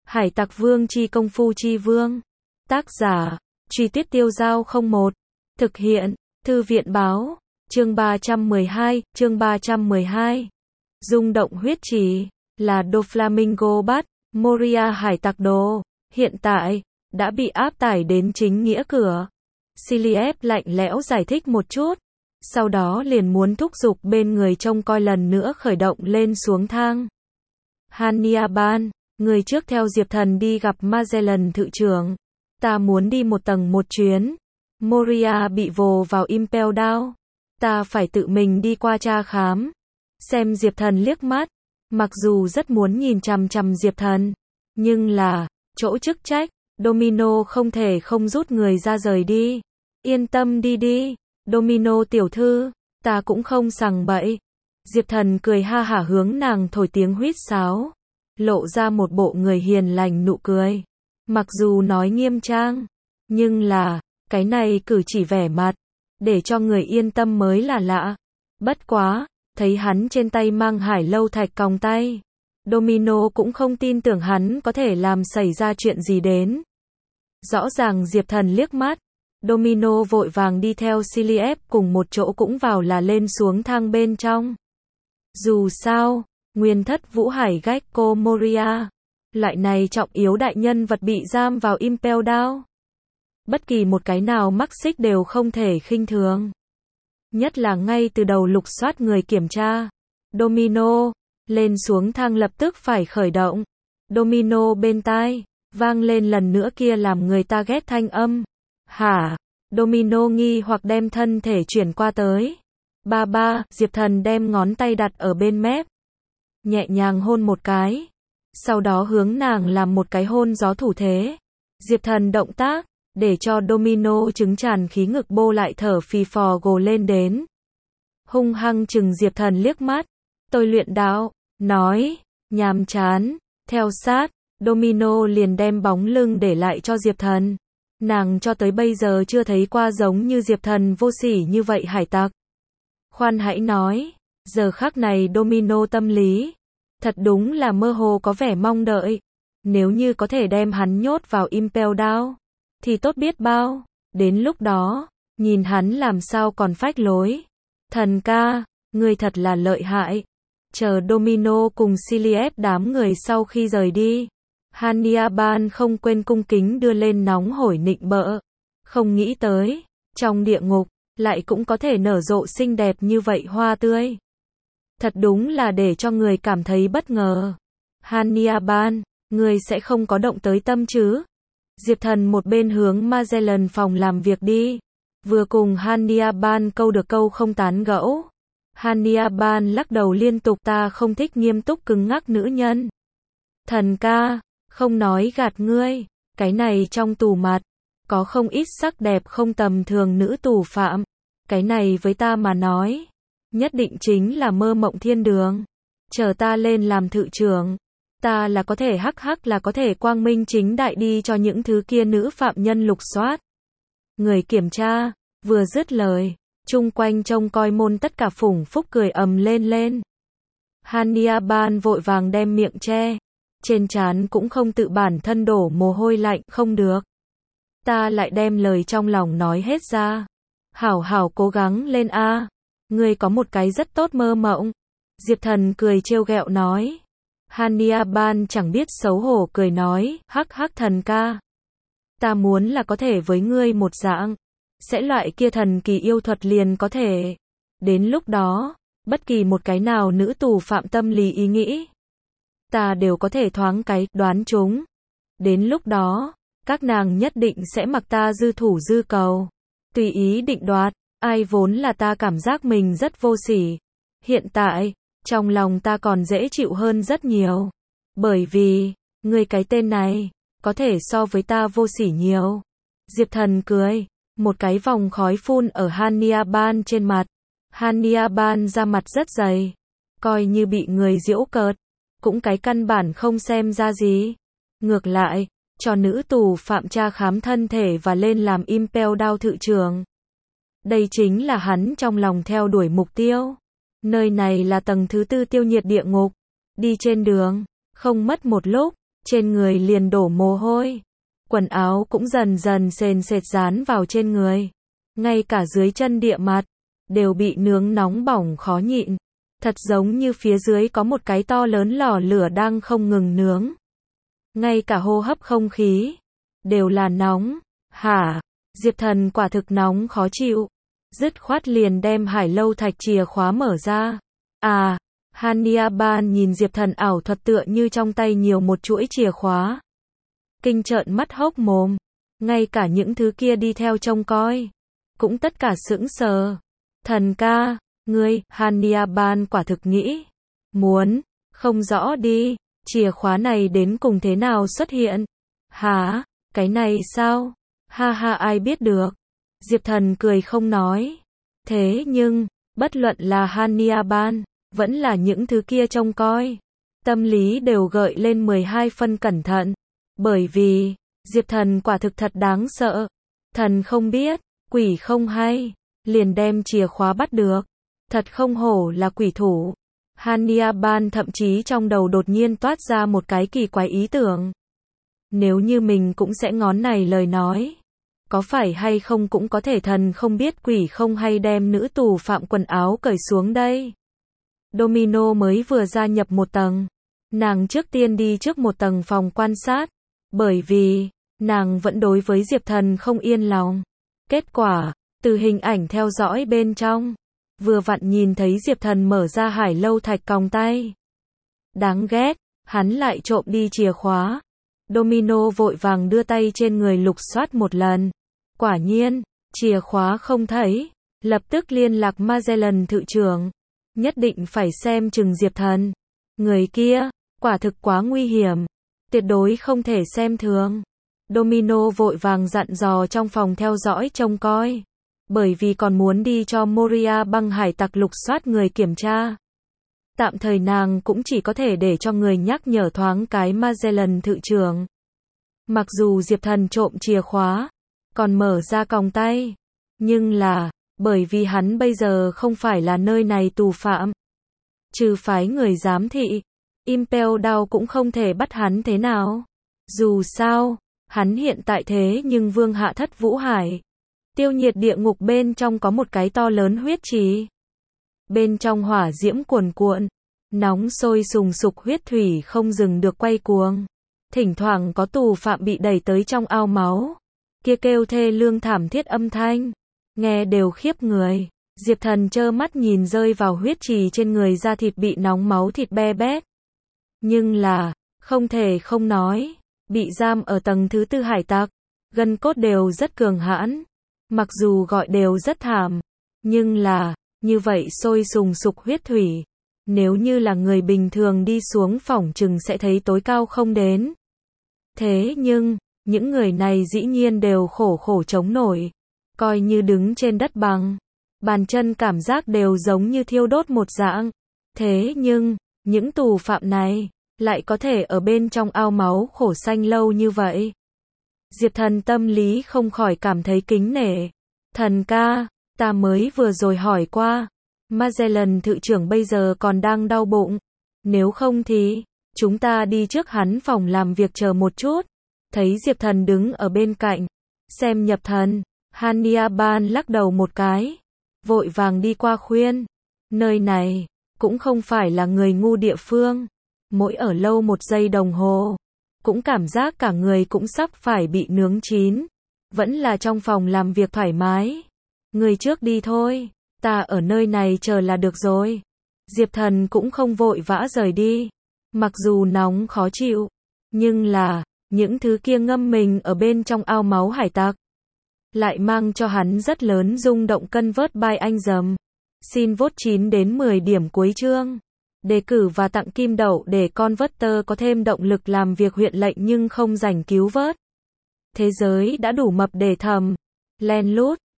Hải Tặc Vương chi công phu chi vương. Tác giả, Truy Tuyết Tiêu Dao 01. Thực hiện, Thư viện báo, chương 312. Rung động huyết trì, là Doflamingo bắt, Moria hải tặc đồ, hiện tại, đã bị áp tải đến chính nghĩa cửa. Cillieb lạnh lẽo giải thích một chút, sau đó liền muốn thúc giục bên người trông coi lần nữa khởi động lên xuống thang. Hannibal, người trước theo Diệp Thần đi gặp Magellan thự trưởng. Ta muốn đi một tầng một chuyến. Moria bị vồ vào Impel Down. Ta phải tự mình đi qua tra khám. Xem Diệp Thần liếc mắt. Mặc dù rất muốn nhìn chằm chằm Diệp Thần, nhưng là, chỗ chức trách, Domino không thể không rút người ra rời đi. Yên tâm đi đi, Domino tiểu thư, ta cũng không sằng bậy. Diệp Thần cười ha hả hướng nàng thổi tiếng huýt sáo, lộ ra một bộ người hiền lành nụ cười. Mặc dù nói nghiêm trang, nhưng là, cái này cử chỉ vẻ mặt, để cho người yên tâm mới là lạ. Bất quá, thấy hắn trên tay mang hải lâu thạch còng tay, Domino cũng không tin tưởng hắn có thể làm xảy ra chuyện gì đến. Rõ ràng Diệp Thần liếc mắt, Domino vội vàng đi theo Cillieb cùng một chỗ cũng vào là lên xuống thang bên trong. Dù sao, nguyên thất Vũ Hải Gecko Moria, loại này trọng yếu đại nhân vật bị giam vào Impel Down. Bất kỳ một cái nào mắc xích đều không thể khinh thường. Nhất là ngay từ đầu lục soát người kiểm tra. Domino, lên xuống thang lập tức phải khởi động. Domino bên tai, vang lên lần nữa kia làm người ta ghét thanh âm. Hả? Domino nghi hoặc đem thân thể chuyển qua tới. Ba, Diệp Thần đem ngón tay đặt ở bên mép. Nhẹ nhàng hôn một cái. Sau đó hướng nàng làm một cái hôn gió thủ thế. Diệp Thần động tác, để cho Domino trứng tràn khí ngực bô lại thở phì phò gồ lên đến. Hung hăng chừng Diệp Thần liếc mắt. Tôi luyện đạo, nói, nhàm chán, theo sát, Domino liền đem bóng lưng để lại cho Diệp Thần. Nàng cho tới bây giờ chưa thấy qua giống như Diệp Thần vô sỉ như vậy hải tặc. Khoan hãy nói, giờ khắc này Domino tâm lý, thật đúng là mơ hồ có vẻ mong đợi. Nếu như có thể đem hắn nhốt vào Impel Down, thì tốt biết bao. Đến lúc đó, nhìn hắn làm sao còn phách lối. Thần ca, ngươi thật là lợi hại. Chờ Domino cùng Cillieb đám người sau khi rời đi, Hannibal không quên cung kính đưa lên nóng hổi nịnh bợ. Không nghĩ tới, trong địa ngục, lại cũng có thể nở rộ xinh đẹp như vậy hoa tươi. Thật đúng là để cho người cảm thấy bất ngờ. Hannibal, người sẽ không có động tới tâm chứ? Diệp Thần một bên hướng Magellan phòng làm việc đi, vừa cùng Hannibal câu được câu không tán gẫu. Hannibal lắc đầu liên tục, ta không thích nghiêm túc cứng ngắc nữ nhân. Thần ca, không nói gạt ngươi, cái này trong tù mặt, có không ít sắc đẹp không tầm thường nữ tù phạm. Cái này với ta mà nói, nhất định chính là mơ mộng thiên đường. Chờ ta lên làm thự trưởng, ta là có thể là có thể quang minh chính đại đi cho những thứ kia nữ phạm nhân lục soát. Người kiểm tra, vừa dứt lời, chung quanh trông coi môn tất cả phủng phúc cười ầm lên. Hannibal vội vàng đem miệng che, trên trán cũng không tự bản thân đổ mồ hôi lạnh, không được. Ta lại đem lời trong lòng nói hết ra. Hảo cố gắng lên a, ngươi có một cái rất tốt mơ mộng. Diệp Thần cười trêu ghẹo nói. Hannibal chẳng biết xấu hổ cười nói, hắc thần ca. Ta muốn là có thể với ngươi một dạng, sẽ loại kia thần kỳ yêu thuật liền có thể. Đến lúc đó, bất kỳ một cái nào nữ tù phạm tâm lý ý nghĩ, ta đều có thể thoáng cái đoán chúng. Đến lúc đó, các nàng nhất định sẽ mặc ta dư thủ dư cầu, tùy ý định đoạt. Ai vốn là ta cảm giác mình rất vô sỉ. Hiện tại, trong lòng ta còn dễ chịu hơn rất nhiều. Bởi vì, ngươi cái tên này, có thể so với ta vô sỉ nhiều. Diệp Thần cười, một cái vòng khói phun ở Hannibal trên mặt. Hannibal da mặt rất dày, coi như bị người giễu cợt, cũng cái căn bản không xem ra gì. Ngược lại, cho nữ tù phạm tra khám thân thể và lên làm Impel Down thự trưởng. Đây chính là hắn trong lòng theo đuổi mục tiêu. Nơi này là tầng thứ 4 tiêu nhiệt địa ngục. Đi trên đường, không mất một lúc, trên người liền đổ mồ hôi. Quần áo cũng dần dần sền sệt dán vào trên người. Ngay cả dưới chân địa mặt, đều bị nướng nóng bỏng khó nhịn. Thật giống như phía dưới có một cái to lớn lò lửa đang không ngừng nướng. Ngay cả hô hấp không khí, đều là nóng. Hả? Diệp Thần quả thực nóng khó chịu. Dứt khoát liền đem Hải Lâu Thạch chìa khóa mở ra. À, Hania Ban nhìn Diệp Thần ảo thuật tựa như trong tay nhiều một chuỗi chìa khóa. Kinh trợn mắt hốc mồm. Ngay cả những thứ kia đi theo trông coi, cũng tất cả sững sờ. Thần ca, ngươi, Hania Ban quả thực nghĩ. Muốn, không rõ đi, chìa khóa này đến cùng thế nào xuất hiện? Hả, cái này sao? Ha ha ai biết được. Diệp Thần cười không nói. Thế nhưng, bất luận là Hania Ban, vẫn là những thứ kia trông coi, tâm lý đều gợi lên 12 phân cẩn thận. Bởi vì, Diệp Thần quả thực thật đáng sợ. Thần không biết, quỷ không hay, liền đem chìa khóa bắt được. Thật không hổ là quỷ thủ. Hania Ban thậm chí trong đầu đột nhiên toát ra một cái kỳ quái ý tưởng. Nếu như mình cũng sẽ ngón này lời nói, có phải hay không cũng có thể thần không biết quỷ không hay đem nữ tù phạm quần áo cởi xuống đây. Domino mới vừa gia nhập một tầng. Nàng trước tiên đi trước một tầng phòng quan sát. Bởi vì, nàng vẫn đối với Diệp Thần không yên lòng. Kết quả, từ hình ảnh theo dõi bên trong, vừa vặn nhìn thấy Diệp Thần mở ra Hải Lâu Thạch còng tay. Đáng ghét, hắn lại trộm đi chìa khóa. Domino vội vàng đưa tay trên người lục soát một lần. Quả nhiên, chìa khóa không thấy. Lập tức liên lạc Magellan thự trưởng. Nhất định phải xem chừng Diệp Thần. Người kia, quả thực quá nguy hiểm. Tuyệt đối không thể xem thường. Domino vội vàng dặn dò trong phòng theo dõi trông coi. Bởi vì còn muốn đi cho Moria băng hải tặc lục soát người kiểm tra. Tạm thời nàng cũng chỉ có thể để cho người nhắc nhở thoáng cái Magellan thự trưởng. Mặc dù Diệp Thần trộm chìa khóa, còn mở ra còng tay. Nhưng là, bởi vì hắn bây giờ không phải là nơi này tù phạm. Trừ phái người giám thị, Impel Down cũng không thể bắt hắn thế nào. Dù sao, hắn hiện tại thế nhưng vương hạ thất Vũ Hải. Tiêu nhiệt địa ngục bên trong có một cái to lớn huyết trì. Bên trong hỏa diễm cuồn cuộn, nóng sôi sùng sục huyết thủy không dừng được quay cuồng. Thỉnh thoảng có tù phạm bị đẩy tới trong ao máu. Kia kêu thê lương thảm thiết âm thanh, nghe đều khiếp người. Diệp Thần trơ mắt nhìn rơi vào huyết trì trên người da thịt bị nóng máu thịt be bét. Nhưng là, không thể không nói, bị giam ở tầng thứ tư hải tặc, gân cốt đều rất cường hãn. Mặc dù gọi đều rất thảm, nhưng là, như vậy sôi sùng sục huyết thủy. Nếu như là người bình thường đi xuống phỏng chừng sẽ thấy tối cao không đến. Thế nhưng, những người này dĩ nhiên đều khổ khổ chống nổi. Coi như đứng trên đất bằng, bàn chân cảm giác đều giống như thiêu đốt một dạng. Thế nhưng, những tù phạm này, lại có thể ở bên trong ao máu khổ sanh lâu như vậy. Diệp Thần tâm lý không khỏi cảm thấy kính nể. Thần ca, ta mới vừa rồi hỏi qua, Magellan thự trưởng bây giờ còn đang đau bụng. Nếu không thì, chúng ta đi trước hắn phòng làm việc chờ một chút. Thấy Diệp Thần đứng ở bên cạnh, xem nhập thần, Hania Ban lắc đầu một cái, vội vàng đi qua khuyên. Nơi này, cũng không phải là người ngu địa phương. Mỗi ở lâu một giây đồng hồ, cũng cảm giác cả người cũng sắp phải bị nướng chín. Vẫn là trong phòng làm việc thoải mái. Người trước đi thôi, ta ở nơi này chờ là được rồi. Diệp Thần cũng không vội vã rời đi. Mặc dù nóng khó chịu, nhưng là, những thứ kia ngâm mình ở bên trong ao máu hải tặc, lại mang cho hắn rất lớn rung động cân vớt by anh dầm. Xin vote 9 đến 10 điểm cuối chương. Đề cử và tặng kim đậu để con voter có thêm động lực làm việc huyện lệnh nhưng không rảnh cứu vớt. Thế giới đã đủ mập để thầm, len lút.